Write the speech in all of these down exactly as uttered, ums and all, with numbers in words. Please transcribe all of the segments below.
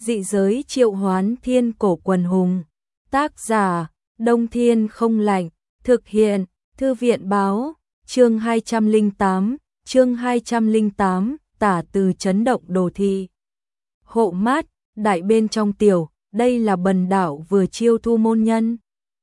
dị giới triệu hoán thiên cổ quần hùng. Tác giả, Đông Thiên Không Lạnh, thực hiện, Thư viện báo, chương hai trăm lẻ tám, chương hai trăm lẻ tám, tả từ chấn động đồ thị. Hộ mát, đại bên trong tiểu, đây là bần đạo vừa chiêu thu môn nhân.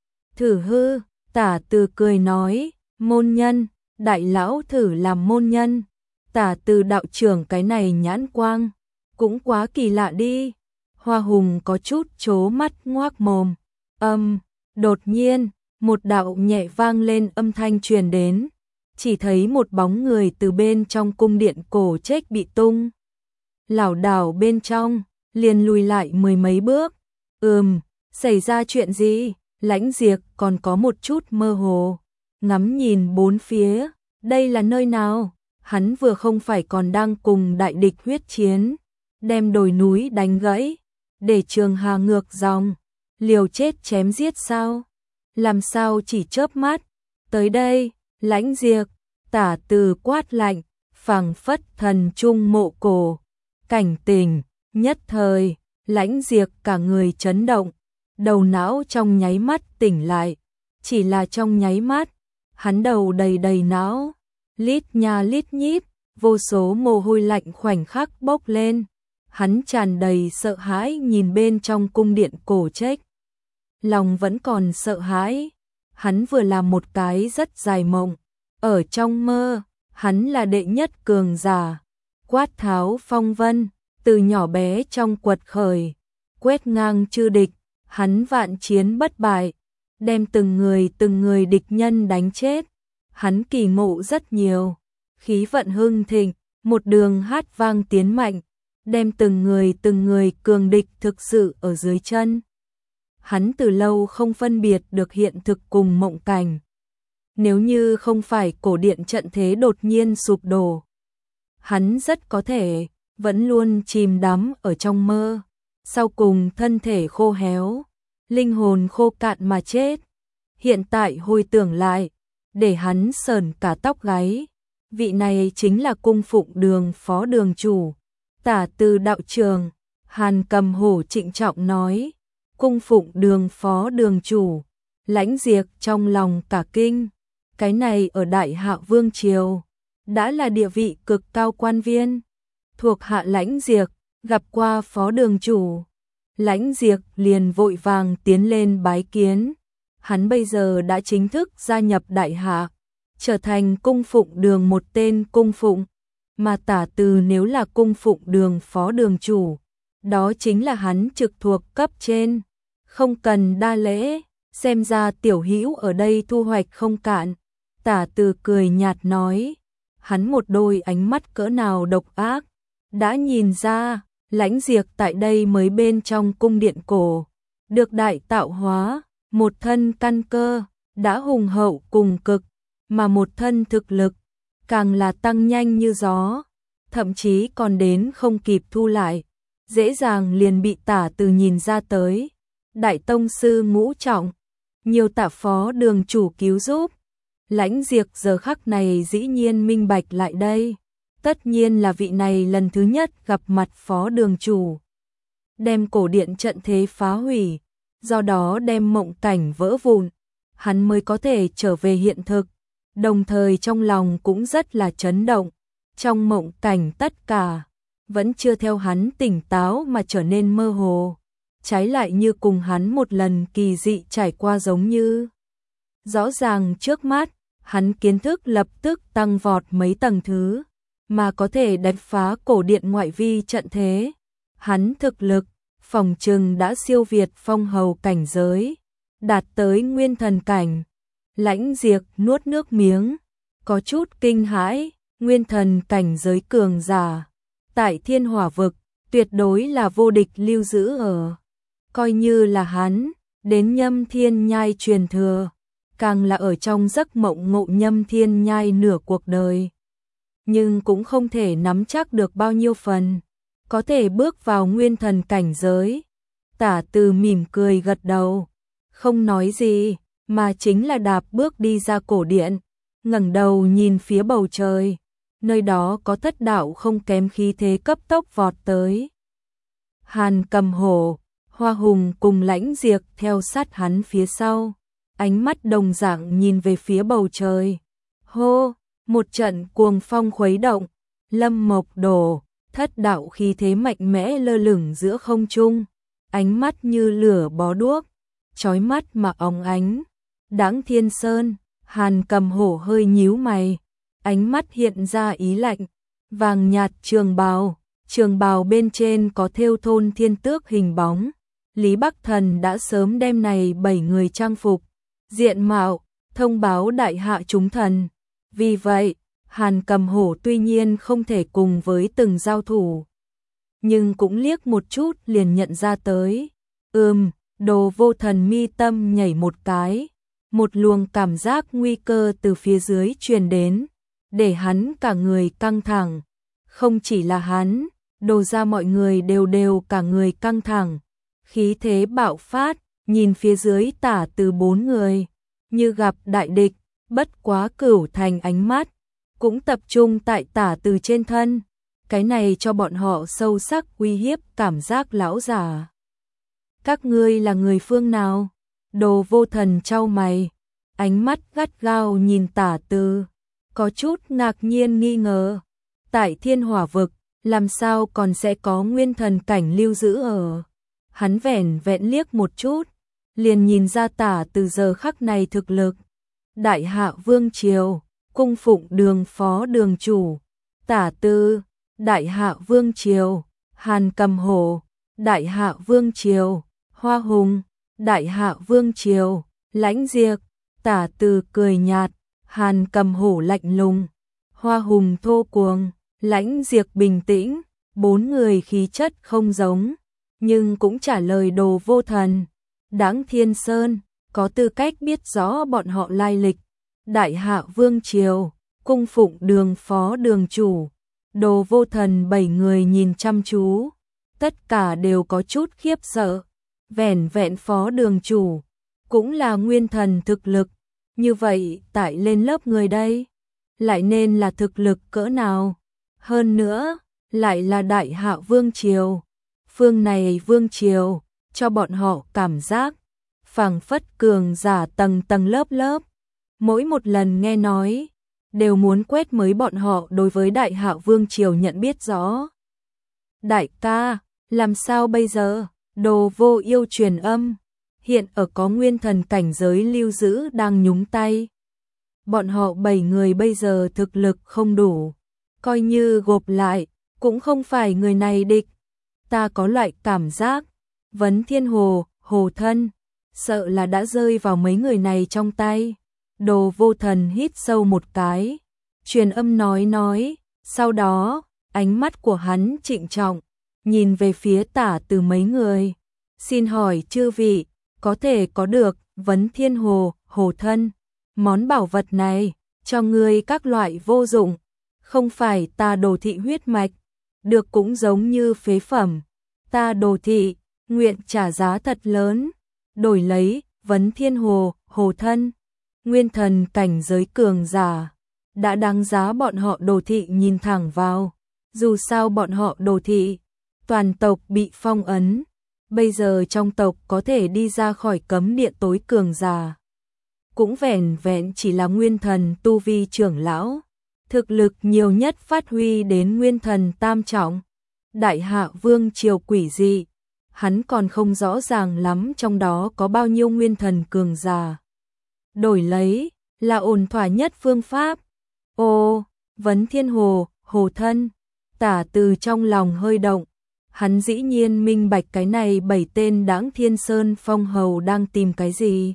Thử hư, tả từ cười nói, môn nhân, đại lão thử làm môn nhân. Tả từ đạo trưởng cái này nhãn quang, cũng quá kỳ lạ đi. Hoa Hùng có chút chố mắt ngoác mồm. Âm, đột nhiên, một đạo nhẹ vang lên âm thanh truyền đến. Chỉ thấy một bóng người từ bên trong cung điện cổ trách bị tung. Lảo đảo bên trong, liền lùi lại mười mấy bước. Ừm, xảy ra chuyện gì? Lãnh Diệp còn có một chút mơ hồ. Ngắm nhìn bốn phía, đây là nơi nào? Hắn vừa không phải còn đang cùng đại địch huyết chiến, đem đồi núi đánh gãy, để Trường Hà ngược dòng, liều chết chém giết sao? Làm sao chỉ chớp mắt? Tới đây, Lãnh Diệp, tả từ quát lạnh, phảng phất thần trung mộ cổ. Cảnh tỉnh, nhất thời, Lãnh Diệp cả người chấn động, đầu não trong nháy mắt tỉnh lại. Chỉ là trong nháy mắt, hắn đầu đầy đầy não, lít nha lít nhít, vô số mồ hôi lạnh khoảnh khắc bốc lên. Hắn tràn đầy sợ hãi nhìn bên trong cung điện cổ trách. Lòng vẫn còn sợ hãi. Hắn vừa làm một cái rất dài mộng. Ở trong mơ, hắn là đệ nhất cường giả. Quát tháo phong vân, từ nhỏ bé trong quật khởi. Quét ngang chư địch, hắn vạn chiến bất bại. Đem từng người từng người địch nhân đánh chết. Hắn kỳ ngộ rất nhiều. Khí vận hưng thịnh, một đường hát vang tiến mạnh. Đem từng người từng người cường địch thực sự ở dưới chân. Hắn từ lâu không phân biệt được hiện thực cùng mộng cảnh. Nếu như không phải cổ điện trận thế đột nhiên sụp đổ, hắn rất có thể vẫn luôn chìm đắm ở trong mơ. Sau cùng thân thể khô héo, linh hồn khô cạn mà chết. Hiện tại hồi tưởng lại, để hắn sởn cả tóc gáy. Vị này chính là cung phụng đường phó đường chủ. Tả từ đạo trường, Hàn Cầm Hổ trịnh trọng nói, cung phụng đường phó đường chủ. Lãnh Diệp trong lòng cả kinh, cái này ở Đại Hạ Vương Triều, đã là địa vị cực cao quan viên. Thuộc hạ Lãnh Diệp, gặp qua phó đường chủ. Lãnh Diệp liền vội vàng tiến lên bái kiến. Hắn bây giờ đã chính thức gia nhập Đại Hạ, trở thành cung phụng đường một tên cung phụng. Mà tả từ nếu là cung phụng đường phó đường chủ, đó chính là hắn trực thuộc cấp trên, không cần đa lễ. Xem ra tiểu hữu ở đây thu hoạch không cạn. Tả từ cười nhạt nói, hắn một đôi ánh mắt cỡ nào độc ác, đã nhìn ra. Lãnh Diệp tại đây mới bên trong cung điện cổ, được đại tạo hóa, một thân căn cơ đã hùng hậu cùng cực, mà một thân thực lực càng là tăng nhanh như gió, thậm chí còn đến không kịp thu lại, dễ dàng liền bị tả từ nhìn ra tới. Đại tông sư ngũ trọng, nhiều tạ phó đường chủ cứu giúp. Lãnh Diệp giờ khắc này dĩ nhiên minh bạch lại đây. Tất nhiên là vị này lần thứ nhất gặp mặt phó đường chủ. Đem cổ điện trận thế phá hủy, do đó đem mộng cảnh vỡ vụn, hắn mới có thể trở về hiện thực. Đồng thời trong lòng cũng rất là chấn động. Trong mộng cảnh tất cả vẫn chưa theo hắn tỉnh táo mà trở nên mơ hồ, trái lại như cùng hắn một lần kỳ dị trải qua giống như. Rõ ràng trước mắt, hắn kiến thức lập tức tăng vọt mấy tầng thứ, mà có thể đánh phá cổ điện ngoại vi trận thế. Hắn thực lực, phòng trừng đã siêu việt phong hầu cảnh giới, đạt tới nguyên thần cảnh. Lãnh Diệp nuốt nước miếng, có chút kinh hãi. Nguyên thần cảnh giới cường giả, tại Thiên Hỏa vực, tuyệt đối là vô địch lưu giữ ở. Coi như là hắn, đến Nhâm Thiên Nhai truyền thừa, càng là ở trong giấc mộng ngộ Nhâm Thiên Nhai nửa cuộc đời. Nhưng cũng không thể nắm chắc được bao nhiêu phần, có thể bước vào nguyên thần cảnh giới. Tả từ mỉm cười gật đầu, không nói gì, mà chính là đạp bước đi ra cổ điện, ngẩng đầu nhìn phía bầu trời. Nơi đó có thất đạo không kém khí thế cấp tốc vọt tới. Hàn Cầm Hổ, Hoa Hùng cùng Lãnh Diệp theo sát hắn phía sau, ánh mắt đồng dạng nhìn về phía bầu trời. Hô, một trận cuồng phong khuấy động, Lâm Mộc Đồ, thất đạo khí thế mạnh mẽ lơ lửng giữa không trung, ánh mắt như lửa bó đuốc, chói mắt mà óng ánh. Đãng Thiên Sơn, Hàn Cầm Hổ hơi nhíu mày, ánh mắt hiện ra ý lạnh. Vàng nhạt trường bào, trường bào bên trên có thêu thôn thiên tước hình bóng. Lý Bắc Thần đã sớm đem này bảy người trang phục, diện mạo, thông báo đại hạ chúng thần. Vì vậy, Hàn Cầm Hổ tuy nhiên không thể cùng với từng giao thủ, nhưng cũng liếc một chút liền nhận ra tới. Ừm, Đồ Vô Thần mi tâm nhảy một cái, một luồng cảm giác nguy cơ từ phía dưới truyền đến, để hắn cả người căng thẳng. Không chỉ là hắn, Đồ ra mọi người đều đều cả người căng thẳng. Khí thế bạo phát, nhìn phía dưới Tả Từ bốn người, như gặp đại địch, bất quá Cửu Thành ánh mắt cũng tập trung tại Tả Từ trên thân. Cái này cho bọn họ sâu sắc uy hiếp cảm giác lão già. Các ngươi là người phương nào? Đồ Vô Thần chau mày, ánh mắt gắt gao nhìn Tả Từ, có chút ngạc nhiên nghi ngờ. Tại Thiên Hỏa vực, làm sao còn sẽ có nguyên thần cảnh lưu giữ ở? Hắn vẻn vẹn liếc một chút, liền nhìn ra Tả Từ giờ khắc này thực lực. Đại Hạ Vương Triều, cung phụng Đường phó đường chủ. Tả Từ, Đại Hạ Vương Triều. Hàn Cầm Hổ, Đại Hạ Vương Triều. Hoa Hùng, Đại Hạ Vương Triều. Lãnh Diệp. Tả Từ cười nhạt, Hàn Cầm Hổ lạnh lùng, Hoa Hùng thô cuồng, Lãnh Diệp bình tĩnh. Bốn người khí chất không giống, nhưng cũng trả lời Đồ Vô Thần. Đãng Thiên Sơn, có tư cách biết rõ bọn họ lai lịch. Đại Hạ Vương Triều, cung phụng Đường phó đường chủ. Đồ Vô Thần bảy người nhìn chăm chú, tất cả đều có chút khiếp sợ. Vẻn vẹn phó đường chủ, cũng là nguyên thần thực lực. Như vậy tại lên lớp người đây, lại nên là thực lực cỡ nào? Hơn nữa, lại là Đại Hạ Vương Triều. Phương này Vương Triều, cho bọn họ cảm giác phảng phất cường giả tầng tầng lớp lớp. Mỗi một lần nghe nói, đều muốn quét mới bọn họ đối với Đại Hạ Vương Triều nhận biết rõ. Đại ca, làm sao bây giờ? Đồ Vô Yêu truyền âm, hiện ở có nguyên thần cảnh giới lưu giữ đang nhúng tay. Bọn họ bảy người bây giờ thực lực không đủ, coi như gộp lại, cũng không phải người này địch. Ta có loại cảm giác, Vấn Thiên Hồ, Hồ Thân, sợ là đã rơi vào mấy người này trong tay. Đồ Vô Thần hít sâu một cái, truyền âm nói nói, sau đó, ánh mắt của hắn trịnh trọng, nhìn về phía Tả Từ mấy người. Xin hỏi chư vị, có thể có được Vấn Thiên Hồ, Hồ Thân, món bảo vật này, cho ngươi các loại vô dụng, không phải ta Đồ thị huyết mạch, được cũng giống như phế phẩm. Ta Đồ thị, nguyện trả giá thật lớn, đổi lấy Vấn Thiên Hồ, Hồ Thân. Nguyên thần cảnh giới cường giả, đã đáng giá bọn họ Đồ thị nhìn thẳng vào. Dù sao bọn họ Đồ thị, toàn tộc bị phong ấn, bây giờ trong tộc có thể đi ra khỏi cấm địa tối cường giả, cũng vẻn vẹn chỉ là nguyên thần tu vi trưởng lão, thực lực nhiều nhất phát huy đến nguyên thần tam trọng. Đại Hạ Vương Triều quỷ dị, hắn còn không rõ ràng lắm trong đó có bao nhiêu nguyên thần cường giả. Đổi lấy là ổn thỏa nhất phương pháp. Ô, Vấn Thiên Hồ, Hồ Thân. Tả Từ trong lòng hơi động, hắn dĩ nhiên minh bạch cái này bảy tên Đãng Thiên Sơn phong hầu đang tìm cái gì.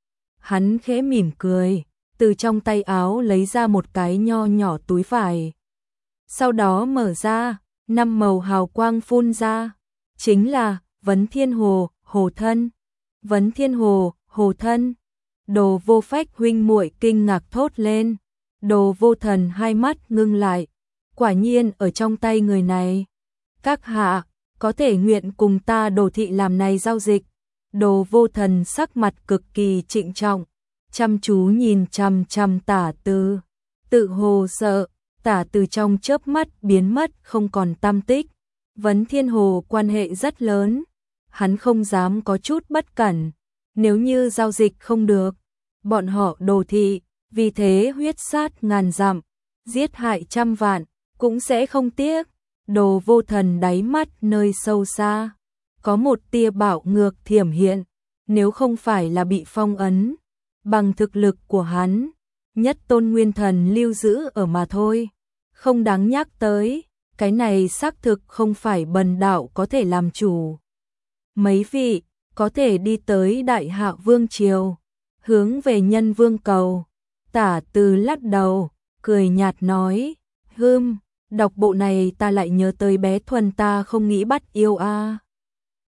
Hắn khẽ mỉm cười, từ trong tay áo lấy ra một cái nho nhỏ túi vải. Sau đó mở ra, năm màu hào quang phun ra, chính là Vấn Thiên Hồ, Hồ Thân. Vấn Thiên Hồ, Hồ Thân. Đồ Vô Phách huynh muội kinh ngạc thốt lên. Đồ Vô Thần hai mắt ngưng lại, quả nhiên ở trong tay người này. Các hạ, có thể nguyện cùng ta Đồ thị làm này giao dịch. Đồ Vô Thần sắc mặt cực kỳ trịnh trọng, chăm chú nhìn chằm chằm Tả Từ. Tự hồ sợ, Tả Từ trong chớp mắt biến mất không còn tăm tích. Vấn Thiên Hồ quan hệ rất lớn, hắn không dám có chút bất cẩn, nếu như giao dịch không được, bọn họ Đồ thị, vì thế huyết sát ngàn dặm, giết hại trăm vạn, cũng sẽ không tiếc. Đồ Vô Thần đáy mắt nơi sâu xa, có một tia bạo ngược thiểm hiện, nếu không phải là bị phong ấn, bằng thực lực của hắn, nhất tôn nguyên thần lưu giữ ở mà thôi, không đáng nhắc tới, cái này xác thực không phải bần đạo có thể làm chủ. Mấy vị, có thể đi tới Đại Hạ Vương Triều, hướng về Nhân Vương cầu. Tả Từ lắc đầu, cười nhạt nói, hưm, đọc bộ này ta lại nhớ tới bé Thuần ta không nghĩ bắt yêu a.